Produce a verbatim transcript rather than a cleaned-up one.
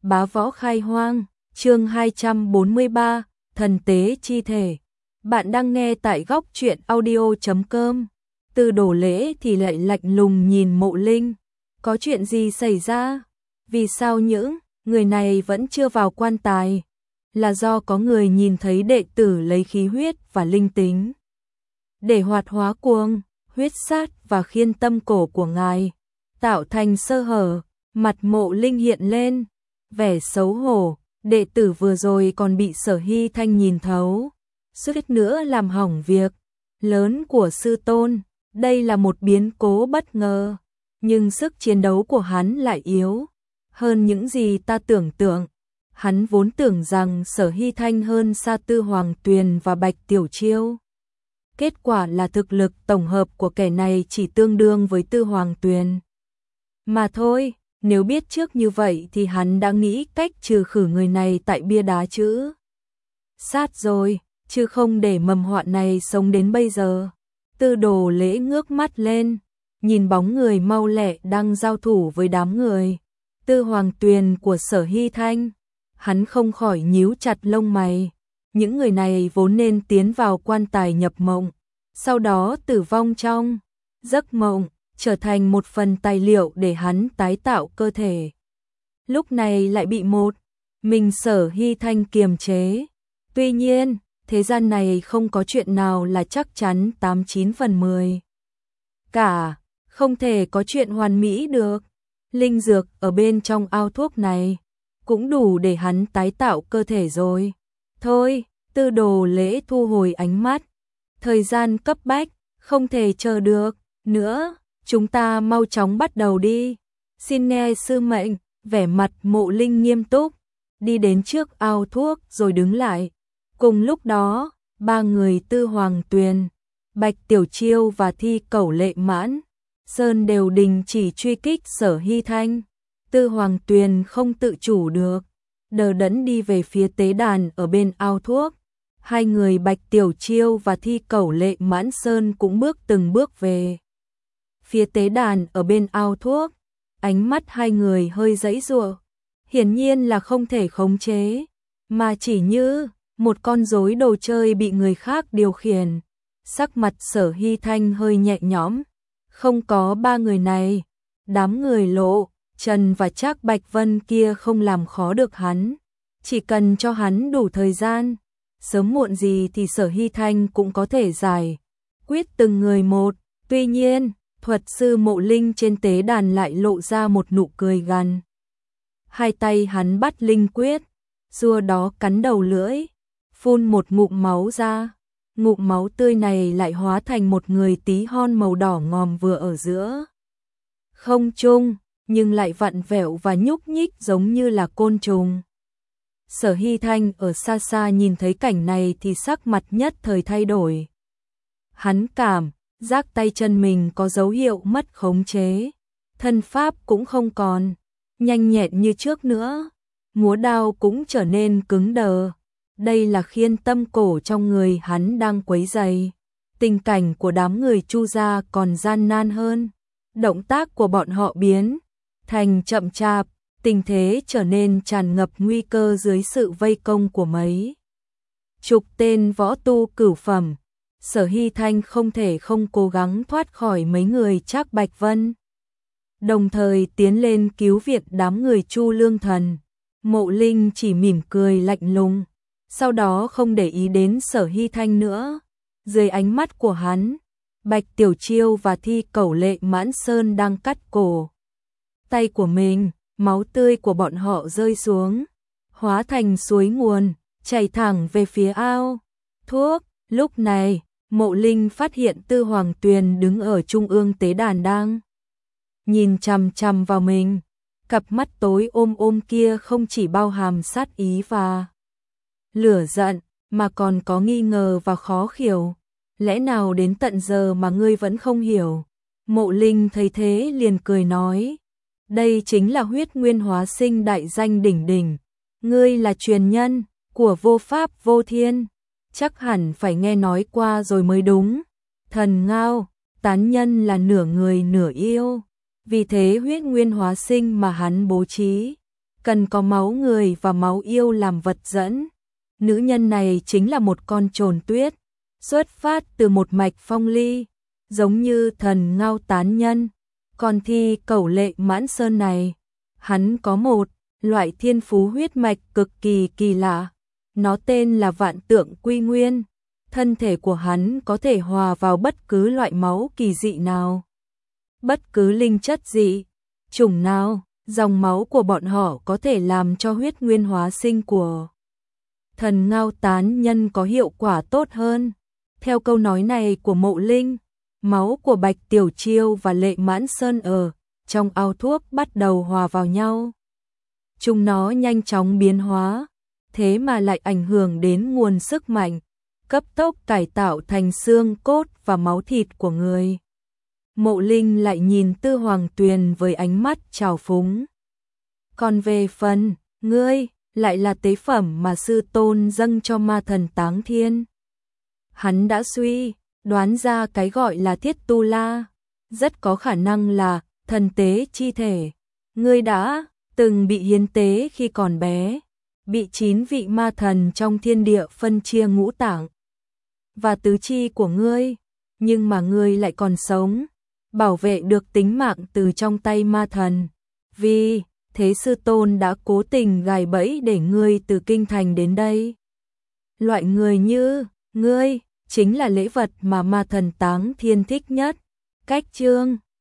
Bá võ khai hoang, chương hai trăm bốn mươi ba, thần tế chi thể. Bạn đang nghe tại góc truyện audio chấm com. Từ Đổ Lễ thì lại lạnh lùng nhìn Mộ Linh. Có chuyện gì xảy ra? Vì sao những người này vẫn chưa vào quan tài? Là do có người nhìn thấy đệ tử lấy khí huyết và linh tính để hoạt hóa cuồng, huyết sát và khiên tâm cổ của ngài, tạo thành sơ hở. Mặt Mộ Linh hiện lên vẻ xấu hổ, đệ tử vừa rồi còn bị Sở Hy Thanh nhìn thấu, suýt nữa làm hỏng việc lớn của sư tôn. Đây là một biến cố bất ngờ, nhưng sức chiến đấu của hắn lại yếu hơn những gì ta tưởng tượng. Hắn vốn tưởng rằng Sở Hy Thanh hơn xa Tư Hoàng Tuyền và Bạch Tiểu Chiêu. Kết quả là thực lực tổng hợp của kẻ này chỉ tương đương với Tư Hoàng Tuyền mà thôi. Nếu biết trước như vậy thì hắn đã nghĩ cách trừ khử người này tại bia đá chữ sát rồi, chứ không để mầm họa này sống đến bây giờ. Tư Đồ Lễ ngước mắt lên, nhìn bóng người mau lẹ đang giao thủ với đám người Tư Hoàng Tuyền của Sở Hy Thanh. Hắn không khỏi nhíu chặt lông mày. Những người này vốn nên tiến vào quan tài nhập mộng, sau đó tử vong trong giấc mộng, trở thành một phần tài liệu để hắn tái tạo cơ thể. Lúc này lại bị một mình Sở Hy Thanh kiềm chế. Tuy nhiên, thế gian này không có chuyện nào là chắc chắn tám chín phần mười cả, không thể có chuyện hoàn mỹ được. Linh dược ở bên trong ao thuốc này cũng đủ để hắn tái tạo cơ thể rồi. Thôi, Tư Đồ Lễ thu hồi ánh mắt. Thời gian cấp bách, không thể chờ được nữa. Chúng ta mau chóng bắt đầu đi. Xin nghe sư mệnh. Vẻ mặt Mộ Linh nghiêm túc, đi đến trước ao thuốc rồi đứng lại. Cùng lúc đó, ba người Tư Hoàng Tuyền, Bạch Tiểu Chiêu và Thi Cẩu Lệ Mãn Sơn đều đình chỉ truy kích Sở Hy Thanh. Tư Hoàng Tuyền không tự chủ được, đờ đẫn đi về phía tế đàn ở bên ao thuốc. Hai người Bạch Tiểu Chiêu và Thi Cẩu Lệ Mãn Sơn cũng bước từng bước về phía tế đàn ở bên ao thuốc. Ánh mắt hai người hơi giãy giụa, hiển nhiên là không thể khống chế, mà chỉ như một con rối đồ chơi bị người khác điều khiển. Sắc mặt Sở Hy Thanh hơi nhẹ nhõm. Không có ba người này, đám người Lộ, Trần và Trác Bạch Vân kia không làm khó được hắn. Chỉ cần cho hắn đủ thời gian, sớm muộn gì thì Sở Hy Thanh cũng có thể giải quyết từng người một. Tuy nhiên, thuật sư Mộ Linh trên tế đàn lại lộ ra một nụ cười gằn. Hai tay hắn bắt linh quyết, rùa đó cắn đầu lưỡi, phun một ngụm máu ra. Ngụm máu tươi này lại hóa thành một người tí hon màu đỏ ngòm vừa ở giữa không trung, nhưng lại vặn vẹo và nhúc nhích giống như là côn trùng. Sở Hy Thanh ở xa xa nhìn thấy cảnh này thì sắc mặt nhất thời thay đổi. Hắn cảm giác tay chân mình có dấu hiệu mất khống chế, thân pháp cũng không còn nhanh nhẹn như trước nữa, múa đao cũng trở nên cứng đờ. Đây là khiên tâm cổ trong người hắn đang quấy rầy. Tình cảnh của đám người Chu gia còn gian nan hơn. Động tác của bọn họ biến thành chậm chạp, tình thế trở nên tràn ngập nguy cơ dưới sự vây công của mấy chục tên võ tu cửu phẩm. Sở Hy Thanh không thể không cố gắng thoát khỏi mấy người Trác Bạch Vân, đồng thời tiến lên cứu viện đám người Chu Lương Thần. Mộ Linh chỉ mỉm cười lạnh lùng, sau đó không để ý đến Sở Hy Thanh nữa. Dưới ánh mắt của hắn, Bạch Tiểu Chiêu và Thi Cẩu Lệ Mãn Sơn đang cắt cổ tay của mình, máu tươi của bọn họ rơi xuống, hóa thành suối nguồn, chảy thẳng về phía ao thuốc. Lúc này, Mộ Linh phát hiện Tư Hoàng Tuyền đứng ở trung ương tế đàn đang nhìn chằm chằm vào mình. Cặp mắt tối ôm ôm kia không chỉ bao hàm sát ý và lửa giận, mà còn có nghi ngờ và khó hiểu. Lẽ nào đến tận giờ mà ngươi vẫn không hiểu? Mộ Linh thấy thế liền cười nói, đây chính là huyết nguyên hóa sinh đại danh đỉnh đỉnh. Ngươi là truyền nhân của vô pháp vô thiên, chắc hẳn phải nghe nói qua rồi mới đúng. Thần Ngao, tán nhân là nửa người nửa yêu, vì thế huyết nguyên hóa sinh mà hắn bố trí cần có máu người và máu yêu làm vật dẫn. Nữ nhân này chính là một con trồn tuyết, xuất phát từ một mạch phong ly, giống như thần Ngao Tán Nhân. Còn thi Cẩu Lệ Mãn Sơn này, hắn có một loại thiên phú huyết mạch cực kỳ kỳ lạ, nó tên là Vạn Tượng Quy Nguyên. Thân thể của hắn có thể hòa vào bất cứ loại máu kỳ dị nào, bất cứ linh chất dị chủng nào, dòng máu của bọn họ có thể làm cho huyết nguyên hóa sinh của thần Ngao Tán Nhân có hiệu quả tốt hơn. Theo câu nói này của Mộ Linh, máu của Bạch Tiểu Chiêu và Lệ Mãn Sơn ở trong ao thuốc bắt đầu hòa vào nhau. Chúng nó nhanh chóng biến hóa, thế mà lại ảnh hưởng đến nguồn sức mạnh, cấp tốc cải tạo thành xương cốt và máu thịt của người. Mộ Linh lại nhìn Tư Hoàng Tuyền với ánh mắt trào phúng. Còn về phần, ngươi, lại là tế phẩm mà sư tôn dâng cho ma thần Táng Thiên. Hắn đã suy đoán ra cái gọi là Thiết Tu La, rất có khả năng là thần tế chi thể. Ngươi đã từng bị hiến tế khi còn bé, bị chín vị ma thần trong thiên địa phân chia ngũ tạng và tứ chi của ngươi, nhưng mà ngươi lại còn sống, bảo vệ được tính mạng từ trong tay ma thần. Vì thế sư tôn đã cố tình gài bẫy để ngươi từ kinh thành đến đây. Loại người như ngươi chính là lễ vật mà ma thần Táng Thiên thích nhất. Cách chương